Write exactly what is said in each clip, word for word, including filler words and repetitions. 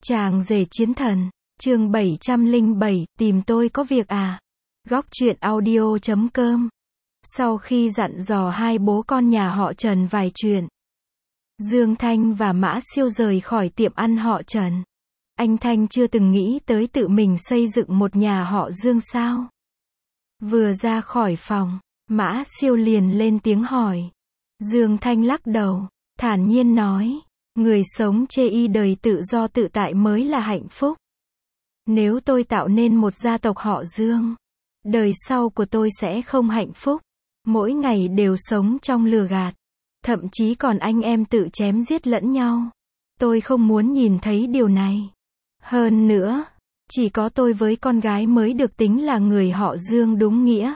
Chàng rể chiến thần, chương bảy trăm lẻ bảy, tìm tôi có việc à? Góc truyện audio chấm com. Sau khi dặn dò hai bố con nhà họ Trần vài chuyện, Dương Thanh và Mã Siêu rời khỏi tiệm ăn họ Trần. Anh Thanh chưa từng nghĩ tới tự mình xây dựng một nhà họ Dương sao? Vừa ra khỏi phòng, Mã Siêu liền lên tiếng hỏi. Dương Thanh lắc đầu, thản nhiên nói, người sống chê y đời tự do tự tại mới là hạnh phúc. Nếu tôi tạo nên một gia tộc họ Dương, đời sau của tôi sẽ không hạnh phúc. Mỗi ngày đều sống trong lừa gạt. Thậm chí còn anh em tự chém giết lẫn nhau. Tôi không muốn nhìn thấy điều này. Hơn nữa, chỉ có tôi với con gái mới được tính là người họ Dương đúng nghĩa.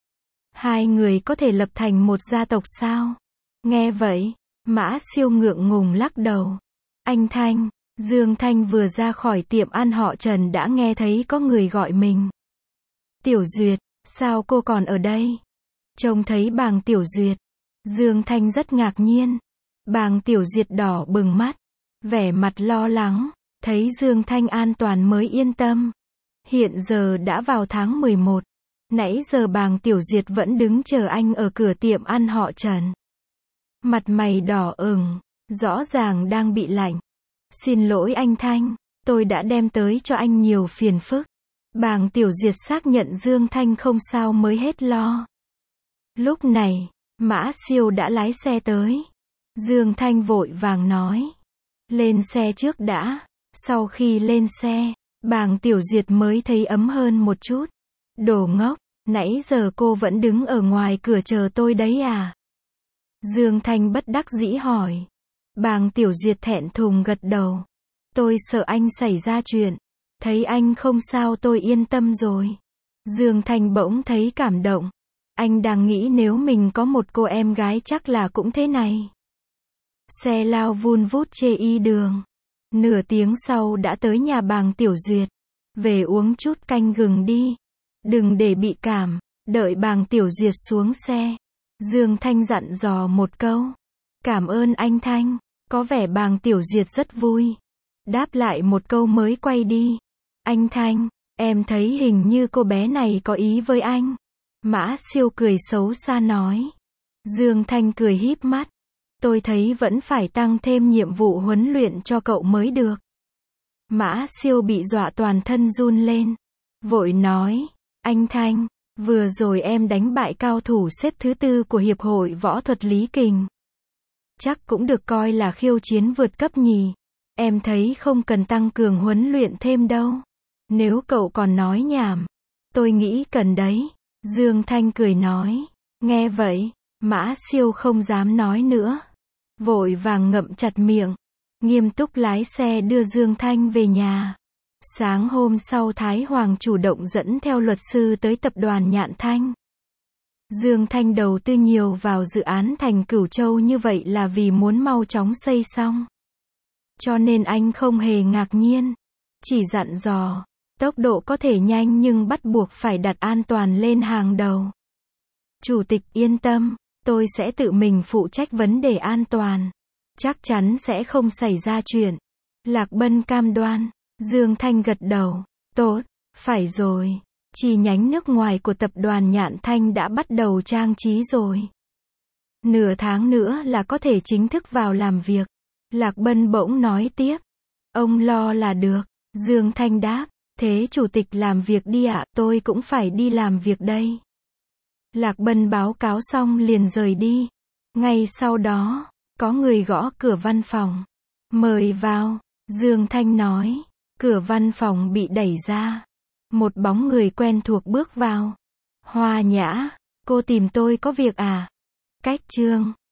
Hai người có thể lập thành một gia tộc sao? Nghe vậy, Mã Siêu ngượng ngùng lắc đầu. Anh Thanh, Dương Thanh vừa ra khỏi tiệm ăn họ Trần đã nghe thấy có người gọi mình. Tiểu Duyệt, sao cô còn ở đây? Trông thấy bàng Tiểu Duyệt, Dương Thanh rất ngạc nhiên. Bàng Tiểu Duyệt đỏ bừng mắt, vẻ mặt lo lắng, thấy Dương Thanh an toàn mới yên tâm. Hiện giờ đã vào tháng mười một, nãy giờ bàng Tiểu Duyệt vẫn đứng chờ anh ở cửa tiệm ăn họ Trần. Mặt mày đỏ ửng, rõ ràng đang bị lạnh. Xin lỗi anh Thanh, tôi đã đem tới cho anh nhiều phiền phức. Bàng Tiểu Duyệt xác nhận Dương Thanh không sao mới hết lo. Lúc này, Mã Siêu đã lái xe tới. Dương Thanh vội vàng nói, lên xe trước đã. Sau khi lên xe, bàng Tiểu Duyệt mới thấy ấm hơn một chút. Đồ ngốc, nãy giờ cô vẫn đứng ở ngoài cửa chờ tôi đấy à? Dương Thanh bất đắc dĩ hỏi. Bàng Tiểu Duyệt thẹn thùng gật đầu. Tôi sợ anh xảy ra chuyện. Thấy anh không sao tôi yên tâm rồi. Dương Thanh bỗng thấy cảm động. Anh đang nghĩ nếu mình có một cô em gái chắc là cũng thế này. Xe lao vun vút chê y đường. Nửa tiếng sau đã tới nhà bàng Tiểu Duyệt. Về uống chút canh gừng đi. Đừng để bị cảm. Đợi bàng Tiểu Duyệt xuống xe, Dương Thanh dặn dò một câu. Cảm ơn anh Thanh. Có vẻ bàng Tiểu Duyệt rất vui. Đáp lại một câu mới quay đi. Anh Thanh, em thấy hình như cô bé này có ý với anh. Mã Siêu cười xấu xa nói. Dương Thanh cười híp mắt. Tôi thấy vẫn phải tăng thêm nhiệm vụ huấn luyện cho cậu mới được. Mã Siêu bị dọa toàn thân run lên. Vội nói, anh Thanh, vừa rồi em đánh bại cao thủ xếp thứ tư của Hiệp hội Võ thuật Lý Kình. Chắc cũng được coi là khiêu chiến vượt cấp nhỉ. Em thấy không cần tăng cường huấn luyện thêm đâu. Nếu cậu còn nói nhảm, tôi nghĩ cần đấy. Dương Thanh cười nói. Nghe vậy, Mã Siêu không dám nói nữa. Vội vàng ngậm chặt miệng. Nghiêm túc lái xe đưa Dương Thanh về nhà. Sáng hôm sau Thái Hoàng chủ động dẫn theo luật sư tới tập đoàn Nhạn Thanh. Dương Thanh đầu tư nhiều vào dự án thành Cửu Châu như vậy là vì muốn mau chóng xây xong. Cho nên anh không hề ngạc nhiên. Chỉ dặn dò, tốc độ có thể nhanh nhưng bắt buộc phải đặt an toàn lên hàng đầu. Chủ tịch yên tâm, tôi sẽ tự mình phụ trách vấn đề an toàn. Chắc chắn sẽ không xảy ra chuyện. Lạc Bân cam đoan. Dương Thanh gật đầu. Tốt, phải rồi. Chi nhánh nước ngoài của tập đoàn Nhạn Thanh đã bắt đầu trang trí rồi. Nửa tháng nữa là có thể chính thức vào làm việc. Lạc Bân bỗng nói tiếp. Ông lo là được. Dương Thanh đáp. Thế chủ tịch làm việc đi ạ, tôi cũng phải đi làm việc đây. Lạc Bân báo cáo xong liền rời đi. Ngay sau đó, có người gõ cửa văn phòng. Mời vào, Dương Thanh nói. Cửa văn phòng bị đẩy ra. Một bóng người quen thuộc bước vào. Hoa Nhã, cô tìm tôi có việc à? Cách chương